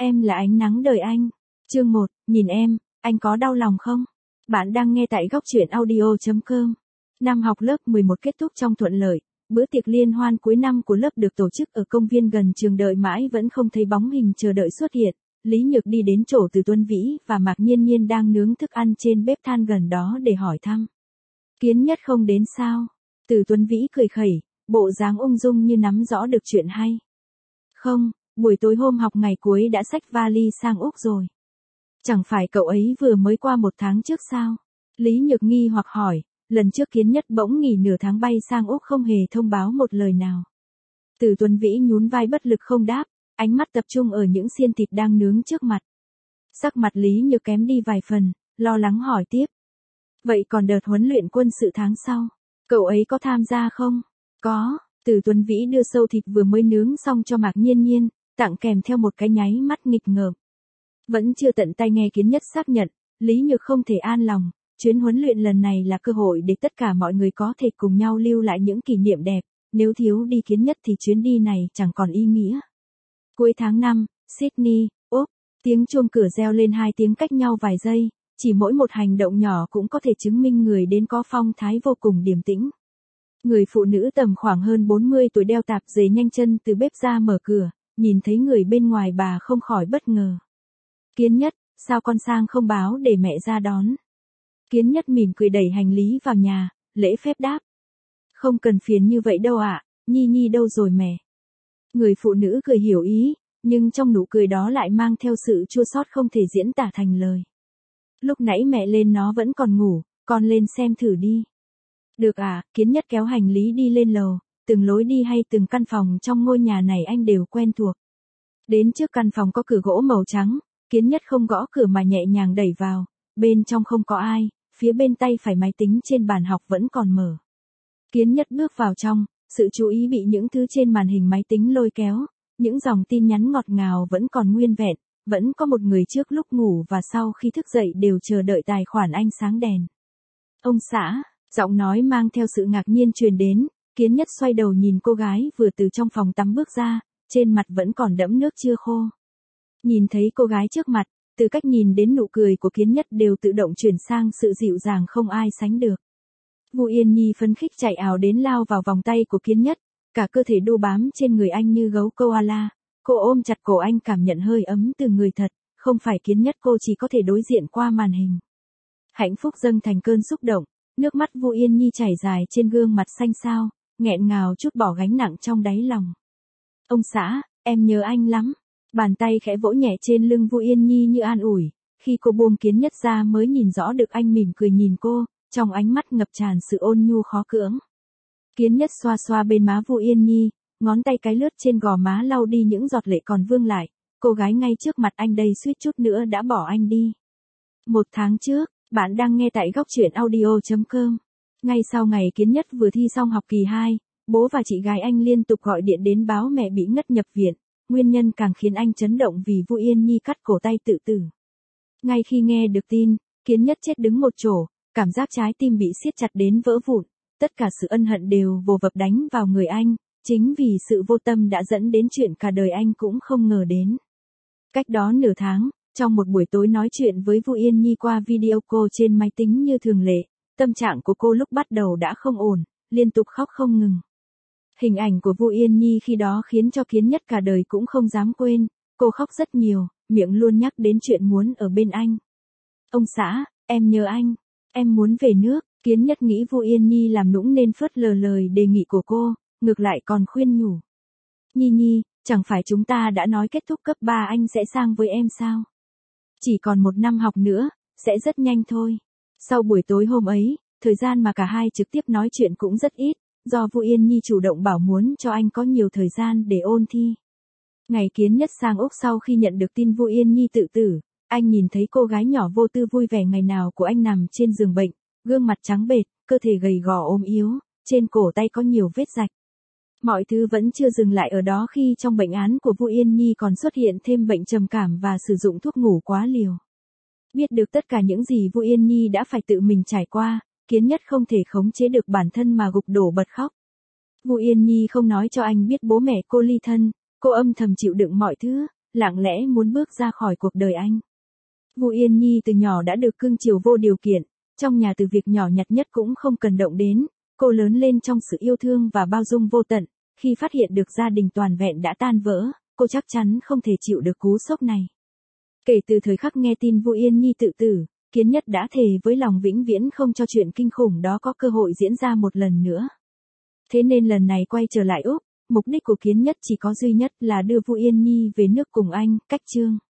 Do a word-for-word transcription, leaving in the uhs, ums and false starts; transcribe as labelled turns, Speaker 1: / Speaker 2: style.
Speaker 1: Em là ánh nắng đời anh. Chương một, nhìn em, anh có đau lòng không? Bạn đang nghe tại góc truyện audio chấm com. Năm học lớp mười một kết thúc trong thuận lợi, bữa tiệc liên hoan cuối năm của lớp được tổ chức ở công viên gần trường, đợi mãi vẫn không thấy bóng hình chờ đợi xuất hiện. Lý Nhược đi đến chỗ Từ Tuấn Vĩ và Mạc Nhiên Nhiên đang nướng thức ăn trên bếp than gần đó để hỏi thăm. Kiến Nhất không đến sao? Từ Tuấn Vĩ cười khẩy, bộ dáng ung dung như nắm rõ được chuyện hay. Không, buổi tối hôm học ngày cuối đã xách vali sang Úc rồi. Chẳng phải cậu ấy vừa mới qua một tháng trước sao? Lý Nhược nghi hoặc hỏi, lần trước Kiến Nhất bỗng nghỉ nửa tháng bay sang Úc không hề thông báo một lời nào. Từ Tuấn Vĩ nhún vai bất lực không đáp, ánh mắt tập trung ở những xiên thịt đang nướng trước mặt. Sắc mặt Lý Nhược kém đi vài phần, lo lắng hỏi tiếp. Vậy còn đợt huấn luyện quân sự tháng sau, cậu ấy có tham gia không? Có, Từ Tuấn Vĩ đưa sâu thịt vừa mới nướng xong cho Mạc Nhiên Nhiên, tặng kèm theo một cái nháy mắt nghịch ngợm. Vẫn chưa tận tay nghe Kiến Nhất xác nhận, Lý Nhược không thể an lòng, chuyến huấn luyện lần này là cơ hội để tất cả mọi người có thể cùng nhau lưu lại những kỷ niệm đẹp, nếu thiếu đi Kiến Nhất thì chuyến đi này chẳng còn ý nghĩa. Cuối tháng năm, Sydney, Úc, tiếng chuông cửa reo lên hai tiếng cách nhau vài giây, chỉ mỗi một hành động nhỏ cũng có thể chứng minh người đến có phong thái vô cùng điềm tĩnh. Người phụ nữ tầm khoảng hơn bốn mươi tuổi đeo tạp dề nhanh chân từ bếp ra mở cửa, nhìn thấy người bên ngoài bà không khỏi bất ngờ. Kiến Nhất, sao con sang không báo để mẹ ra đón? Kiến Nhất mỉm cười đẩy hành lý vào nhà, lễ phép đáp. Không cần phiền như vậy đâu ạ, à, Nhi Nhi đâu rồi mẹ? Người phụ nữ cười hiểu ý, nhưng trong nụ cười đó lại mang theo sự chua xót không thể diễn tả thành lời. Lúc nãy mẹ lên nó vẫn còn ngủ, con lên xem thử đi. Được à, Kiến Nhất kéo hành lý đi lên lầu, từng lối đi hay từng căn phòng trong ngôi nhà này anh đều quen thuộc. Đến trước căn phòng có cửa gỗ màu trắng, Kiến Nhất không gõ cửa mà nhẹ nhàng đẩy vào, bên trong không có ai, phía bên tay phải máy tính trên bàn học vẫn còn mở. Kiến Nhất bước vào trong, sự chú ý bị những thứ trên màn hình máy tính lôi kéo, những dòng tin nhắn ngọt ngào vẫn còn nguyên vẹn, vẫn có một người trước lúc ngủ và sau khi thức dậy đều chờ đợi tài khoản anh sáng đèn. Ông xã, giọng nói mang theo sự ngạc nhiên truyền đến, Kiến Nhất xoay đầu nhìn cô gái vừa từ trong phòng tắm bước ra, trên mặt vẫn còn đẫm nước chưa khô. Nhìn thấy cô gái trước mặt, từ cách nhìn đến nụ cười của Kiến Nhất đều tự động chuyển sang sự dịu dàng không ai sánh được. Vu Yên Nhi phấn khích chạy ào đến lao vào vòng tay của Kiến Nhất, cả cơ thể đu bám trên người anh như gấu koala. Cô ôm chặt cổ anh cảm nhận hơi ấm từ người thật, không phải Kiến Nhất cô chỉ có thể đối diện qua màn hình. Hạnh phúc dâng thành cơn xúc động, nước mắt Vu Yên Nhi chảy dài trên gương mặt xanh xao, nghẹn ngào trút bỏ gánh nặng trong đáy lòng. Ông xã, em nhớ anh lắm. Bàn tay khẽ vỗ nhẹ trên lưng Vu Yên Nhi như an ủi, khi cô buông Kiến Nhất ra mới nhìn rõ được anh mỉm cười nhìn cô, trong ánh mắt ngập tràn sự ôn nhu khó cưỡng. Kiến Nhất xoa xoa bên má Vu Yên Nhi, ngón tay cái lướt trên gò má lau đi những giọt lệ còn vương lại, cô gái ngay trước mặt anh đây suýt chút nữa đã bỏ anh đi. Một tháng trước, bạn đang nghe tại góc truyện audio chấm com. Ngay sau ngày Kiến Nhất vừa thi xong học kỳ hai, bố và chị gái anh liên tục gọi điện đến báo mẹ bị ngất nhập viện, nguyên nhân càng khiến anh chấn động vì Vu Yên Nhi cắt cổ tay tự tử. Ngay khi nghe được tin, Kiến Nhất chết đứng một chỗ, cảm giác trái tim bị siết chặt đến vỡ vụn, tất cả sự ân hận đều vồ vập đánh vào người anh, chính vì sự vô tâm đã dẫn đến chuyện cả đời anh cũng không ngờ đến. Cách đó nửa tháng, trong một buổi tối nói chuyện với Vu Yên Nhi qua video call trên máy tính như thường lệ, tâm trạng của cô lúc bắt đầu đã không ổn, liên tục khóc không ngừng. Hình ảnh của Vu Yên Nhi khi đó khiến cho Kiến Nhất cả đời cũng không dám quên, cô khóc rất nhiều, miệng luôn nhắc đến chuyện muốn ở bên anh. Ông xã, em nhớ anh, em muốn về nước. Kiến Nhất nghĩ Vu Yên Nhi làm nũng nên phớt lờ lời đề nghị của cô, ngược lại còn khuyên nhủ. Nhi Nhi, chẳng phải chúng ta đã nói kết thúc cấp ba anh sẽ sang với em sao? Chỉ còn một năm học nữa, sẽ rất nhanh thôi. Sau buổi tối hôm ấy, thời gian mà cả hai trực tiếp nói chuyện cũng rất ít, do Vu Yên Nhi chủ động bảo muốn cho anh có nhiều thời gian để ôn thi. Ngày Kiến Nhất sang Úc sau khi nhận được tin Vu Yên Nhi tự tử, anh nhìn thấy cô gái nhỏ vô tư vui vẻ ngày nào của anh nằm trên giường bệnh, gương mặt trắng bệch, cơ thể gầy gò ốm yếu, trên cổ tay có nhiều vết rạch. Mọi thứ vẫn chưa dừng lại ở đó khi trong bệnh án của Vu Yên Nhi còn xuất hiện thêm bệnh trầm cảm và sử dụng thuốc ngủ quá liều. Biết được tất cả những gì Vu Yên Nhi đã phải tự mình trải qua, Kiến Nhất không thể khống chế được bản thân mà gục đổ bật khóc. Vu Yên Nhi không nói cho anh biết bố mẹ cô ly thân, cô âm thầm chịu đựng mọi thứ, lặng lẽ muốn bước ra khỏi cuộc đời anh. Vu Yên Nhi từ nhỏ đã được cưng chiều vô điều kiện, trong nhà từ việc nhỏ nhặt nhất cũng không cần động đến, cô lớn lên trong sự yêu thương và bao dung vô tận, khi phát hiện được gia đình toàn vẹn đã tan vỡ, cô chắc chắn không thể chịu được cú sốc này. Kể từ thời khắc nghe tin Vu Yên Nhi tự tử, Kiến Nhất đã thề với lòng vĩnh viễn không cho chuyện kinh khủng đó có cơ hội diễn ra một lần nữa. Thế nên lần này quay trở lại Úc, mục đích của Kiến Nhất chỉ có duy nhất là đưa Vu Yên Nhi về nước cùng anh, cách Trương.